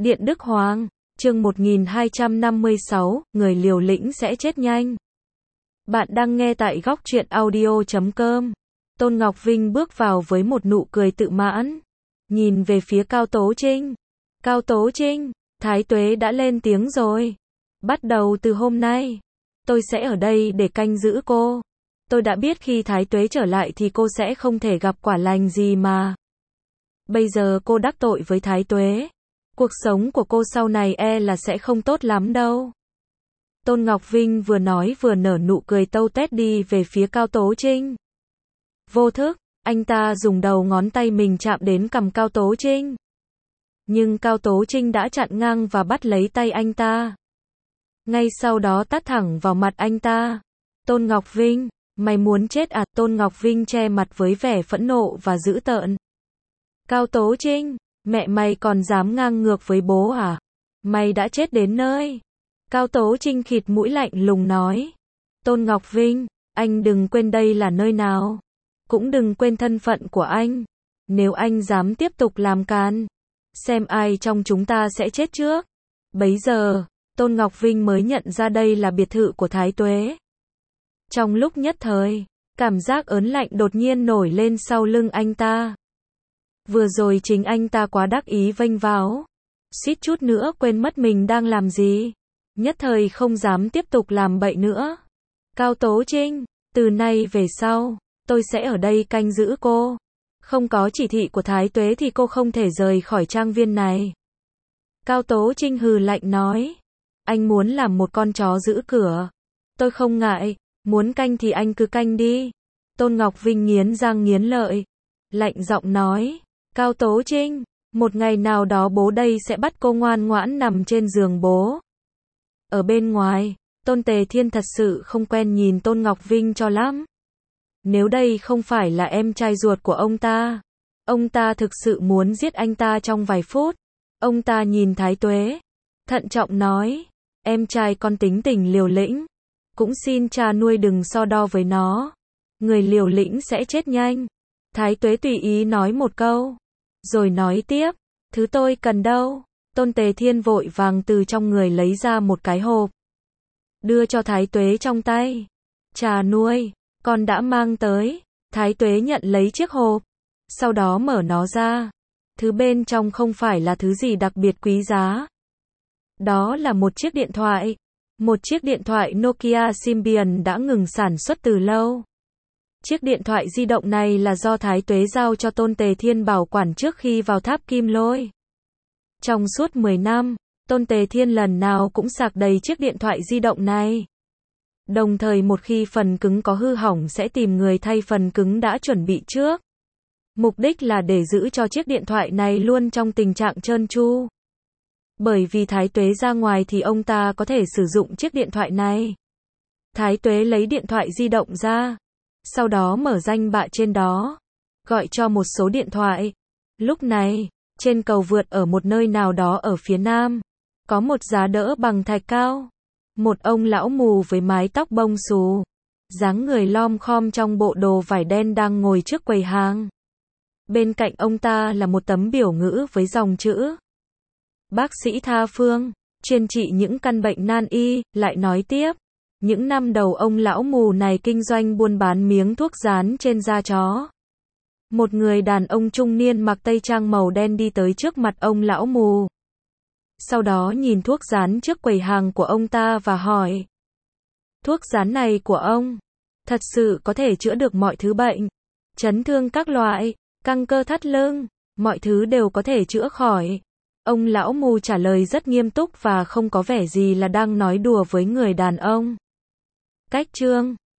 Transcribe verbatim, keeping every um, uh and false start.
Điện Đức Hoàng, chương một nghìn hai trăm năm mươi sáu, người liều lĩnh sẽ chết nhanh. Bạn đang nghe tại góc truyện audio chấm com. Tôn Ngọc Vinh bước vào với một nụ cười tự mãn. Nhìn về phía Cao Tố Trinh. Cao Tố Trinh, Thái Tuế đã lên tiếng rồi. Bắt đầu từ hôm nay, tôi sẽ ở đây để canh giữ cô. Tôi đã biết khi Thái Tuế trở lại thì cô sẽ không thể gặp quả lành gì mà. Bây giờ cô đắc tội với Thái Tuế. Cuộc sống của cô sau này e là sẽ không tốt lắm đâu. Tôn Ngọc Vinh vừa nói vừa nở nụ cười tâu tét đi về phía Cao Tố Trinh. Vô thức, anh ta dùng đầu ngón tay mình chạm đến cằm Cao Tố Trinh. Nhưng Cao Tố Trinh đã chặn ngang và bắt lấy tay anh ta. Ngay sau đó tát thẳng vào mặt anh ta. Tôn Ngọc Vinh, mày muốn chết à? Tôn Ngọc Vinh che mặt với vẻ phẫn nộ và dữ tợn. Cao Tố Trinh, mẹ mày còn dám ngang ngược với bố à? Mày đã chết đến nơi. Cao Tố Trinh khịt mũi lạnh lùng nói. Tôn Ngọc Vinh, anh đừng quên đây là nơi nào. Cũng đừng quên thân phận của anh. Nếu anh dám tiếp tục làm càn, xem ai trong chúng ta sẽ chết trước. Bấy giờ, Tôn Ngọc Vinh mới nhận ra đây là biệt thự của Thái Tuế. Trong lúc nhất thời, cảm giác ớn lạnh đột nhiên nổi lên sau lưng anh ta. Vừa rồi chính anh ta quá đắc ý vênh váo, suýt chút nữa quên mất mình đang làm gì. Nhất thời không dám tiếp tục làm bậy nữa. Cao Tố Trinh, từ nay về sau, tôi sẽ ở đây canh giữ cô. Không có chỉ thị của Thái Tuế thì cô không thể rời khỏi trang viên này. Cao Tố Trinh hừ lạnh nói. Anh muốn làm một con chó giữ cửa. Tôi không ngại, muốn canh thì anh cứ canh đi. Tôn Ngọc Vinh nghiến răng nghiến lợi, lạnh giọng nói. Cao Tố Trinh, một ngày nào đó bố đây sẽ bắt cô ngoan ngoãn nằm trên giường bố. Ở bên ngoài, Tôn Tề Thiên thật sự không quen nhìn Tôn Ngọc Vinh cho lắm. Nếu đây không phải là em trai ruột của ông ta, ông ta thực sự muốn giết anh ta trong vài phút. Ông ta nhìn Thái Tuế, thận trọng nói, em trai con tính tình liều lĩnh, cũng xin cha nuôi đừng so đo với nó. Người liều lĩnh sẽ chết nhanh. Thái Tuế tùy ý nói một câu, rồi nói tiếp, thứ tôi cần đâu. Tôn Tề Thiên vội vàng từ trong người lấy ra một cái hộp, đưa cho Thái Tuế trong tay. Trà nuôi, con đã mang tới. Thái Tuế nhận lấy chiếc hộp, sau đó mở nó ra. Thứ bên trong không phải là thứ gì đặc biệt quý giá. Đó là một chiếc điện thoại. Một chiếc điện thoại Nokia Symbian đã ngừng sản xuất từ lâu. Chiếc điện thoại di động này là do Thái Tuế giao cho Tôn Tề Thiên bảo quản trước khi vào tháp Kim Lôi. Trong suốt mười năm, Tôn Tề Thiên lần nào cũng sạc đầy chiếc điện thoại di động này. Đồng thời một khi phần cứng có hư hỏng sẽ tìm người thay phần cứng đã chuẩn bị trước. Mục đích là để giữ cho chiếc điện thoại này luôn trong tình trạng trơn tru. Bởi vì Thái Tuế ra ngoài thì ông ta có thể sử dụng chiếc điện thoại này. Thái Tuế lấy điện thoại di động ra, sau đó mở danh bạ trên đó, gọi cho một số điện thoại. Lúc này, trên cầu vượt ở một nơi nào đó ở phía nam, có một giá đỡ bằng thạch cao. Một ông lão mù với mái tóc bông xù, dáng người lom khom trong bộ đồ vải đen đang ngồi trước quầy hàng. Bên cạnh ông ta là một tấm biểu ngữ với dòng chữ. Bác sĩ tha phương, chuyên trị những căn bệnh nan y, lại nói tiếp. Những năm đầu ông lão mù này kinh doanh buôn bán miếng thuốc dán trên da chó. Một người đàn ông trung niên mặc tây trang màu đen đi tới trước mặt ông lão mù. Sau đó nhìn thuốc dán trước quầy hàng của ông ta và hỏi. Thuốc dán này của ông, thật sự có thể chữa được mọi thứ bệnh, chấn thương các loại, căng cơ thắt lưng, mọi thứ đều có thể chữa khỏi. Ông lão mù trả lời rất nghiêm túc và không có vẻ gì là đang nói đùa với người đàn ông. Cách chương